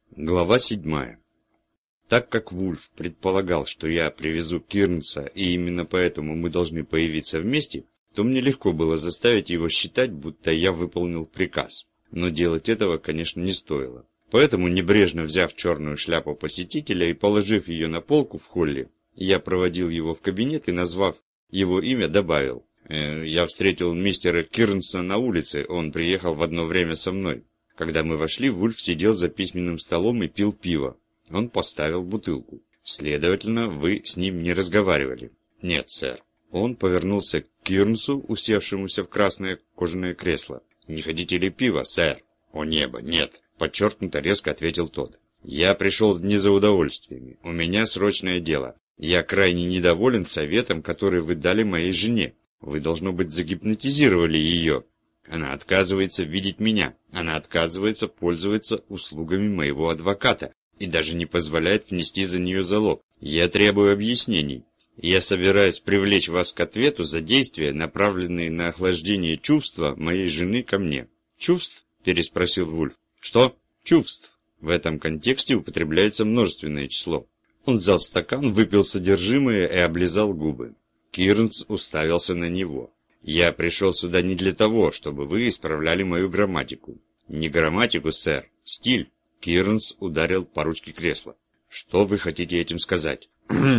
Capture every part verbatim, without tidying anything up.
Глава седьмая. Так как Вульф предполагал, что я привезу Кирнса, и именно поэтому мы должны появиться вместе, то мне легко было заставить его считать, будто я выполнил приказ. Но делать этого, конечно, не стоило. Поэтому, небрежно взяв черную шляпу посетителя и положив ее на полку в холле, я проводил его в кабинет и, назвав его имя, добавил: э, «Я встретил мистера Кирнса на улице, он приехал в одно время со мной». Когда мы вошли, Вульф сидел за письменным столом и пил пиво. Он поставил бутылку. Следовательно, вы с ним не разговаривали? Нет, сэр. Он повернулся к Кирнсу, усевшемуся в красное кожаное кресло. Не хотите ли пива, сэр? О небо, нет. Подчеркнуто резко ответил тот. Я пришел не за удовольствиями. У меня срочное дело. Я крайне недоволен советом, который вы дали моей жене. Вы, должно быть, загипнотизировали ее. Она отказывается видеть меня. Она отказывается пользоваться услугами моего адвоката и даже не позволяет внести за нее залог. Я требую объяснений. Я собираюсь привлечь вас к ответу за действия, направленные на охлаждение чувства моей жены ко мне. Чувств? Переспросил Вульф. Что? Чувств. В этом контексте употребляется множественное число. Он взял стакан, выпил содержимое и облизал губы. Кирнс уставился на него. «Я пришел сюда не для того, чтобы вы исправляли мою грамматику». «Не грамматику, сэр. Стиль». Кирнс ударил по ручке кресла. «Что вы хотите этим сказать?»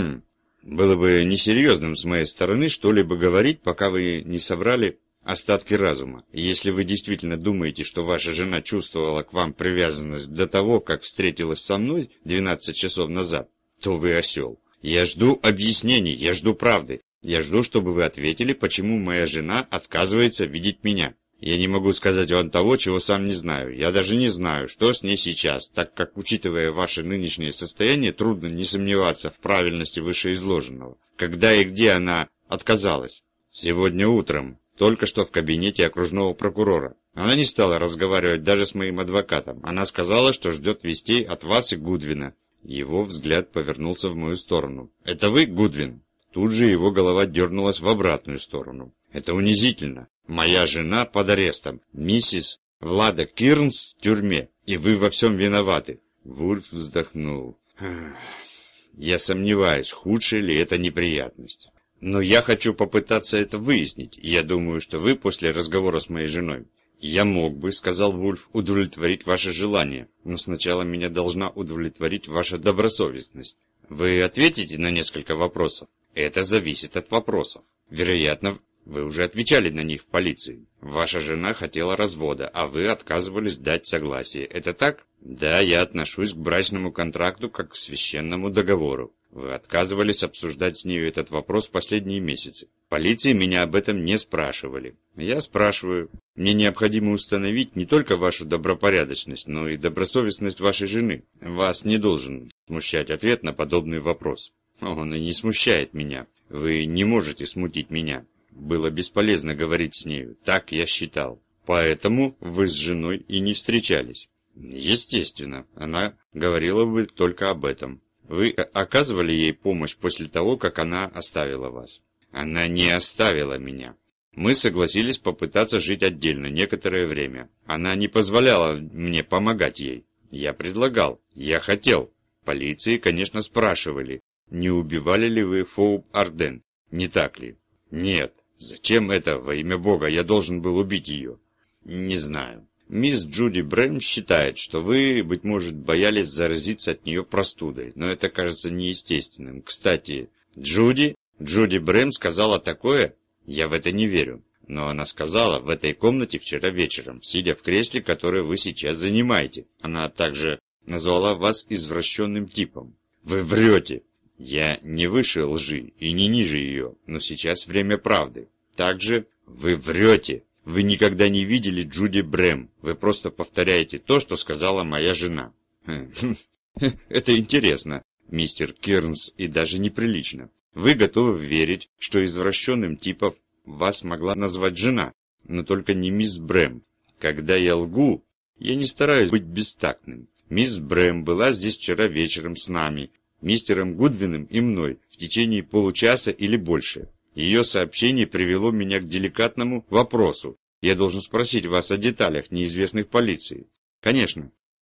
«Было бы несерьезным с моей стороны что-либо говорить, пока вы не собрали остатки разума. Если вы действительно думаете, что ваша жена чувствовала к вам привязанность до того, как встретилась со мной двенадцать часов назад, то вы осел. Я жду объяснений, я жду правды. Я жду, чтобы вы ответили, почему моя жена отказывается видеть меня. Я не могу сказать вам того, чего сам не знаю. Я даже не знаю, что с ней сейчас, так как, учитывая ваше нынешнее состояние, трудно не сомневаться в правильности вышеизложенного. Когда и где она отказалась? Сегодня утром, только что в кабинете окружного прокурора. Она не стала разговаривать даже с моим адвокатом. Она сказала, что ждет вестей от вас и Гудвина. Его взгляд повернулся в мою сторону. «Это вы, Гудвин?» Тут же его голова дернулась в обратную сторону. «Это унизительно. Моя жена под арестом. Миссис Влада Кирнс в тюрьме. И вы во всем виноваты». Вульф вздохнул. «Я сомневаюсь, худшая ли это неприятность. Но я хочу попытаться это выяснить. Я думаю, что вы после разговора с моей женой...» «Я мог бы, — сказал Вульф, — удовлетворить ваше желание. Но сначала меня должна удовлетворить ваша добросовестность. Вы ответите на несколько вопросов?» «Это зависит от вопросов. Вероятно, вы уже отвечали на них в полиции. Ваша жена хотела развода, а вы отказывались дать согласие. Это так?» «Да, я отношусь к брачному контракту как к священному договору. Вы отказывались обсуждать с нею этот вопрос последние месяцы. В полиции меня об этом не спрашивали. Я спрашиваю. Мне необходимо установить не только вашу добропорядочность, но и добросовестность вашей жены. Вас не должен смущать ответ на подобный вопрос». «Он и не смущает меня. Вы не можете смутить меня. Было бесполезно говорить с нею, так я считал. Поэтому вы с женой и не встречались». «Естественно, она говорила бы только об этом. Вы оказывали ей помощь после того, как она оставила вас?» «Она не оставила меня. Мы согласились попытаться жить отдельно некоторое время. Она не позволяла мне помогать ей. Я предлагал, я хотел. Полиции, конечно, спрашивали, не убивали ли вы Фоуб Арден, не так ли?» «Нет. Зачем это, во имя Бога, я должен был убить ее?» «Не знаю. Мисс Джуди Брэм считает, что вы, быть может, боялись заразиться от нее простудой, но это кажется неестественным. Кстати, Джуди, Джуди Брэм сказала такое? Я в это не верю. Но она сказала в этой комнате вчера вечером, сидя в кресле, которое вы сейчас занимаете. Она также назвала вас извращенным типом. Вы врете!» «Я не выше лжи и не ниже ее, но сейчас время правды. Также вы врете. Вы никогда не видели Джуди Брэм. Вы просто повторяете то, что сказала моя жена». «Это интересно, мистер Кирнс, и даже неприлично. Вы готовы верить, что извращенным типом вас могла назвать жена, но только не мисс Брэм. Когда я лгу, я не стараюсь быть бестактным. Мисс Брэм была здесь вчера вечером с нами, мистером Гудвином и мной, в течение получаса или больше. Ее сообщение привело меня к деликатному вопросу. Я должен спросить вас о деталях, неизвестных полиции. Конечно,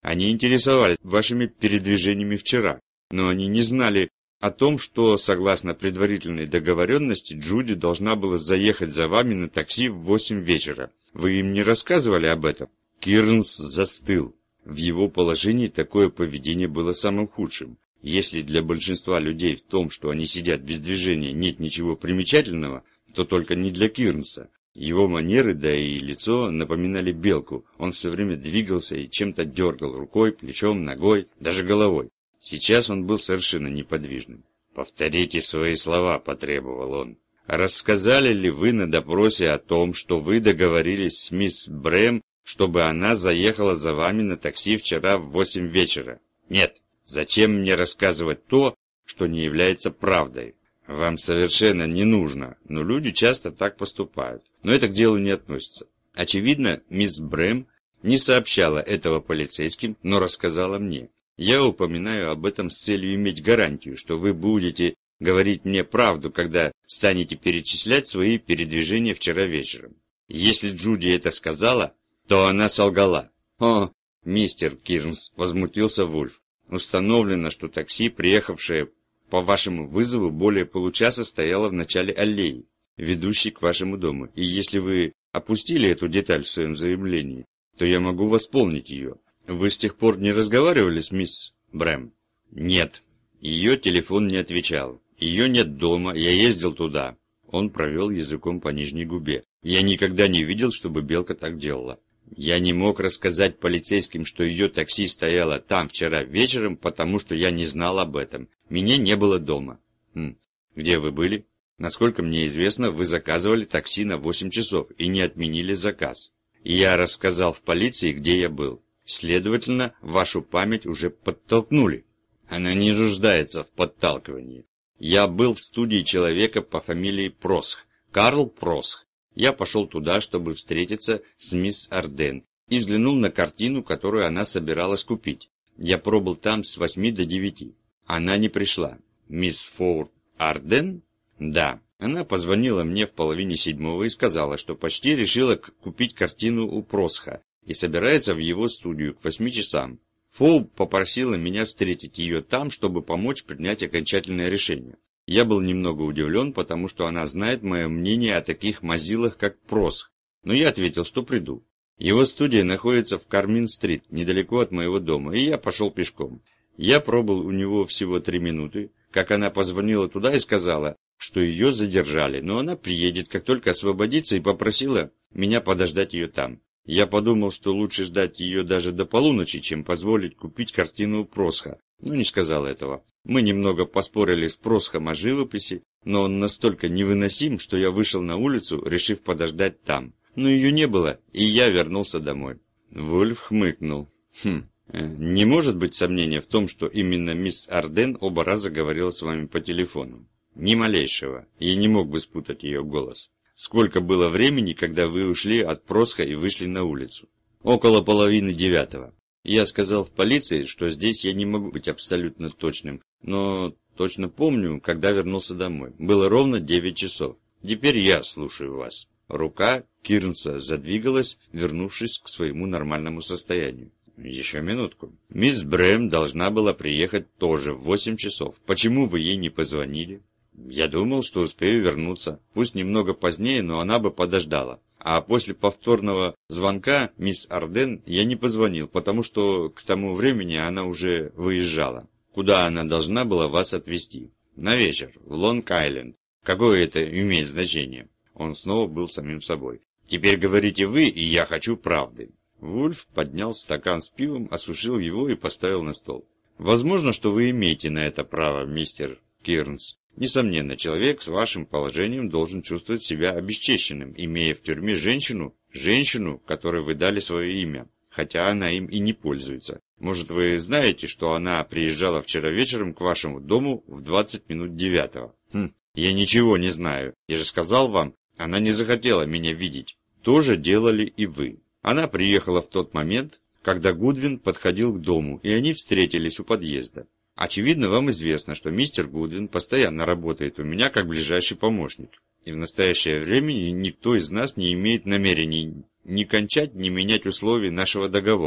Они интересовались вашими передвижениями вчера, но они не знали о том, что, согласно предварительной договоренности, Джуди должна была заехать за вами на такси в восемь вечера. Вы им не рассказывали об этом?» Кирнс застыл. В его положении такое поведение было самым худшим. Если для большинства людей в том, что они сидят без движения, нет ничего примечательного, то только не для Кирнса. Его манеры, да и лицо напоминали белку. Он все время двигался и чем-то дергал рукой, плечом, ногой, даже головой. Сейчас он был совершенно неподвижным. «Повторите свои слова», — потребовал он. «Рассказали ли вы на допросе о том, что вы договорились с мисс Брэм, чтобы она заехала за вами на такси вчера в восемь вечера?» «Нет. Зачем мне рассказывать то, что не является правдой? Вам совершенно не нужно, но люди часто так поступают. Но это к делу не относится. Очевидно, мисс Брэм не сообщала этого полицейским, но рассказала мне. Я упоминаю об этом с целью иметь гарантию, что вы будете говорить мне правду, когда станете перечислять свои передвижения вчера вечером. Если Джуди это сказала, то она солгала». «О, мистер Кирнс», — возмутился Вульф, — «установлено, что такси, приехавшее по вашему вызову, более получаса стояло в начале аллеи, ведущей к вашему дому, и если вы опустили эту деталь в своем заявлении, то я могу восполнить ее. Вы с тех пор не разговаривали с мисс Брэм?» «Нет. Ее телефон не отвечал. Ее нет дома, я ездил туда». Он провел языком по нижней губе. «Я никогда не видел, чтобы белка так делала. Я не мог рассказать полицейским, что ее такси стояло там вчера вечером, потому что я не знал об этом. Меня не было дома». Хм. «Где вы были?» «Насколько мне известно, вы заказывали такси на восемь часов и не отменили заказ. И я рассказал в полиции, где я был. Следовательно, вашу память уже подтолкнули». «Она не нуждается в подталкивании. Я был в студии человека по фамилии Просх, Карл Просх. Я пошел туда, чтобы встретиться с мисс Арден, и взглянул на картину, которую она собиралась купить. Я пробыл там с восьми до девяти. Она не пришла». «Мисс Фоур Арден?» «Да. Она позвонила мне в половине седьмого и сказала, что почти решила купить картину у Просха и собирается в его студию к восьми часам. Фоу попросила меня встретить ее там, чтобы помочь принять окончательное решение. Я был немного удивлен, потому что она знает мое мнение о таких мазилах, как Просх, но я ответил, что приду. Его студия находится в Кармин-стрит, недалеко от моего дома, и я пошел пешком. Я пробыл у него всего три минуты, как она позвонила туда и сказала, что ее задержали, но она приедет, как только освободится, и попросила меня подождать ее там. Я подумал, что лучше ждать ее даже до полуночи, чем позволить купить картину у Просха, но не сказал этого. Мы немного поспорили с Просхом о живописи, но он настолько невыносим, что я вышел на улицу, решив подождать там. Но ее не было, и я вернулся домой». Вульф хмыкнул. «Хм, не может быть сомнения в том, что именно мисс Арден оба раза говорила с вами по телефону?» «Ни малейшего. Я не мог бы спутать ее голос». «Сколько было времени, когда вы ушли от Просха и вышли на улицу?» «Около половины девятого. Я сказал в полиции, что здесь я не могу быть абсолютно точным, но точно помню, когда вернулся домой. Было ровно девять часов. Теперь я слушаю вас». Рука Кирнса задвигалась, вернувшись к своему нормальному состоянию. «Еще минутку. Мисс Брэм должна была приехать тоже в восемь часов. Почему вы ей не позвонили?» «Я думал, что успею вернуться. Пусть немного позднее, но она бы подождала. А после повторного звонка мисс Арден я не позвонил, потому что к тому времени она уже выезжала. Куда она должна была вас отвезти?» «На вечер, в Лонг-Айленд. Какое это имеет значение?» Он снова был самим собой. «Теперь говорите вы, и я хочу правды». Вульф поднял стакан с пивом, осушил его и поставил на стол. «Возможно, что вы имеете на это право, мистер Кирнс. Несомненно, человек с вашим положением должен чувствовать себя обесчещенным, имея в тюрьме женщину, женщину, которой вы дали свое имя, хотя она им и не пользуется. Может, вы знаете, что она приезжала вчера вечером к вашему дому в двадцать минут девятого? Хм, я ничего не знаю. Я же сказал вам, она не захотела меня видеть. То же делали и вы. Она приехала в тот момент, когда Гудвин подходил к дому, и они встретились у подъезда. Очевидно, вам известно, что мистер Гудвин постоянно работает у меня как ближайший помощник, и в настоящее время никто из нас не имеет намерений ни кончать, ни менять условий нашего договора.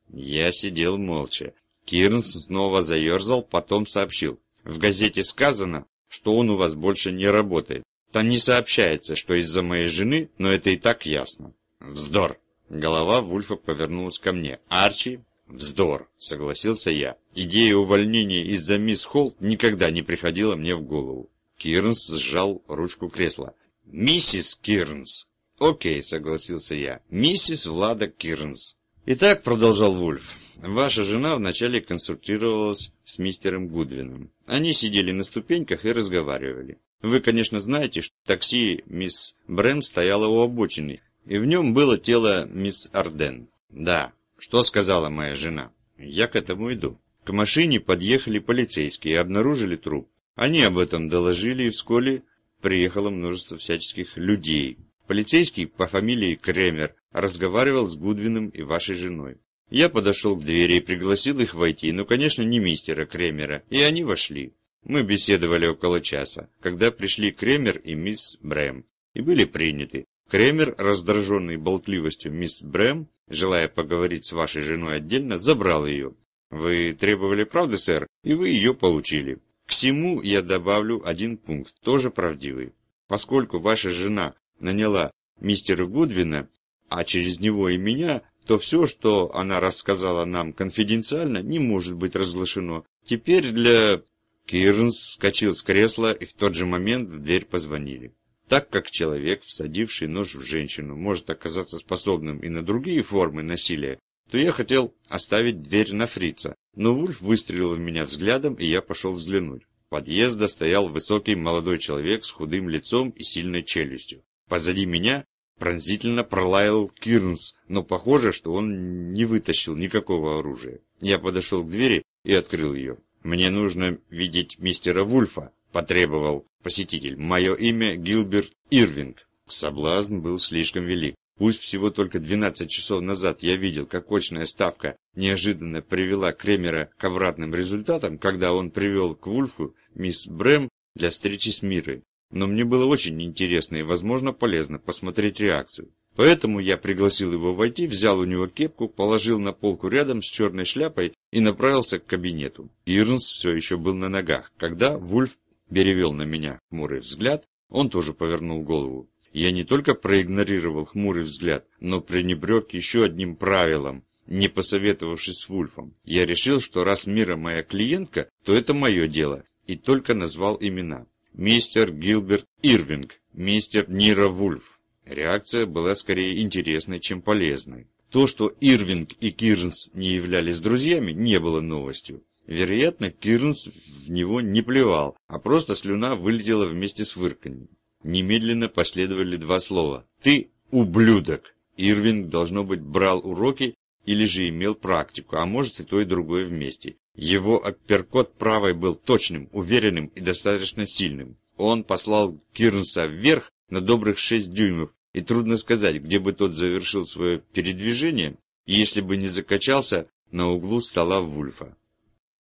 Я сидел молча. Кирнс снова заерзал, потом сообщил. В газете сказано, что он у вас больше не работает. Там не сообщается, что из-за моей жены, но это и так ясно. Вздор. Голова Вульфа повернулась ко мне. Арчи? Вздор, согласился я. Идея увольнения из-за мисс Холт никогда не приходила мне в голову. Кирнс сжал ручку кресла. Миссис Кирнс. Окей, согласился я. Миссис Влада Кирнс. Итак, продолжал Вульф, ваша жена вначале консультировалась с мистером Гудвином. Они сидели на ступеньках и разговаривали. Вы, конечно, знаете, что такси мисс Брэм стояло у обочины, и в нем было тело мисс Арден. Да, что сказала моя жена? Я к этому иду. К машине подъехали полицейские и обнаружили труп. Они об этом доложили, и вскоре приехало множество всяческих людей. Полицейский по фамилии Кремер разговаривал с Гудвином и вашей женой. Я подошел к двери и пригласил их войти, но, конечно, не мистера Кремера, и они вошли. Мы беседовали около часа, когда пришли Кремер и мисс Брэм, и были приняты. Кремер, раздраженный болтливостью мисс Брэм, желая поговорить с вашей женой отдельно, забрал ее. Вы требовали правды, сэр, и вы ее получили. К всему я добавлю один пункт, тоже правдивый. Поскольку ваша жена наняла мистера Гудвина, а через него и меня, то все, что она рассказала нам конфиденциально, не может быть разглашено. Теперь для... Кирнс вскочил с кресла, и в тот же момент в дверь позвонили. Так как человек, всадивший нож в женщину, может оказаться способным и на другие формы насилия, то я хотел оставить дверь на фрица. Но Вульф выстрелил в меня взглядом, и я пошел взглянуть. У подъезда стоял высокий молодой человек с худым лицом и сильной челюстью. Позади меня пронзительно пролаял Кирнс, но похоже, что он не вытащил никакого оружия. Я подошел к двери и открыл ее. «Мне нужно видеть мистера Вульфа», – потребовал посетитель. «Мое имя Гилберт Ирвинг». Соблазн был слишком велик. Пусть всего только двенадцать часов назад я видел, как очная ставка неожиданно привела Кремера к обратным результатам, когда он привел к Вульфу мисс Брэм для встречи с Мирой. Но мне было очень интересно и, возможно, полезно посмотреть реакцию. Поэтому я пригласил его войти, взял у него кепку, положил на полку рядом с черной шляпой и направился к кабинету. Кирнс все еще был на ногах. Когда Вульф перевел на меня хмурый взгляд, он тоже повернул голову. Я не только проигнорировал хмурый взгляд, но пренебрег еще одним правилом, не посоветовавшись с Вульфом. Я решил, что раз Мира моя клиентка, то это мое дело, и только назвал имена. Мистер Гилберт Ирвинг, мистер Нира Вульф. Реакция была скорее интересной, чем полезной. То, что Ирвинг и Кирнс не являлись друзьями, не было новостью. Вероятно, Кирнс в него не плевал, а просто слюна вылетела вместе с фырканьем. Немедленно последовали два слова. «Ты ублюдок!» Ирвинг, должно быть, брал уроки или же имел практику, а может и то и другое вместе. Его апперкот правой был точным, уверенным и достаточно сильным. Он послал Кирнса вверх на добрых шесть дюймов, и трудно сказать, где бы тот завершил свое передвижение, если бы не закачался на углу стола Вульфа.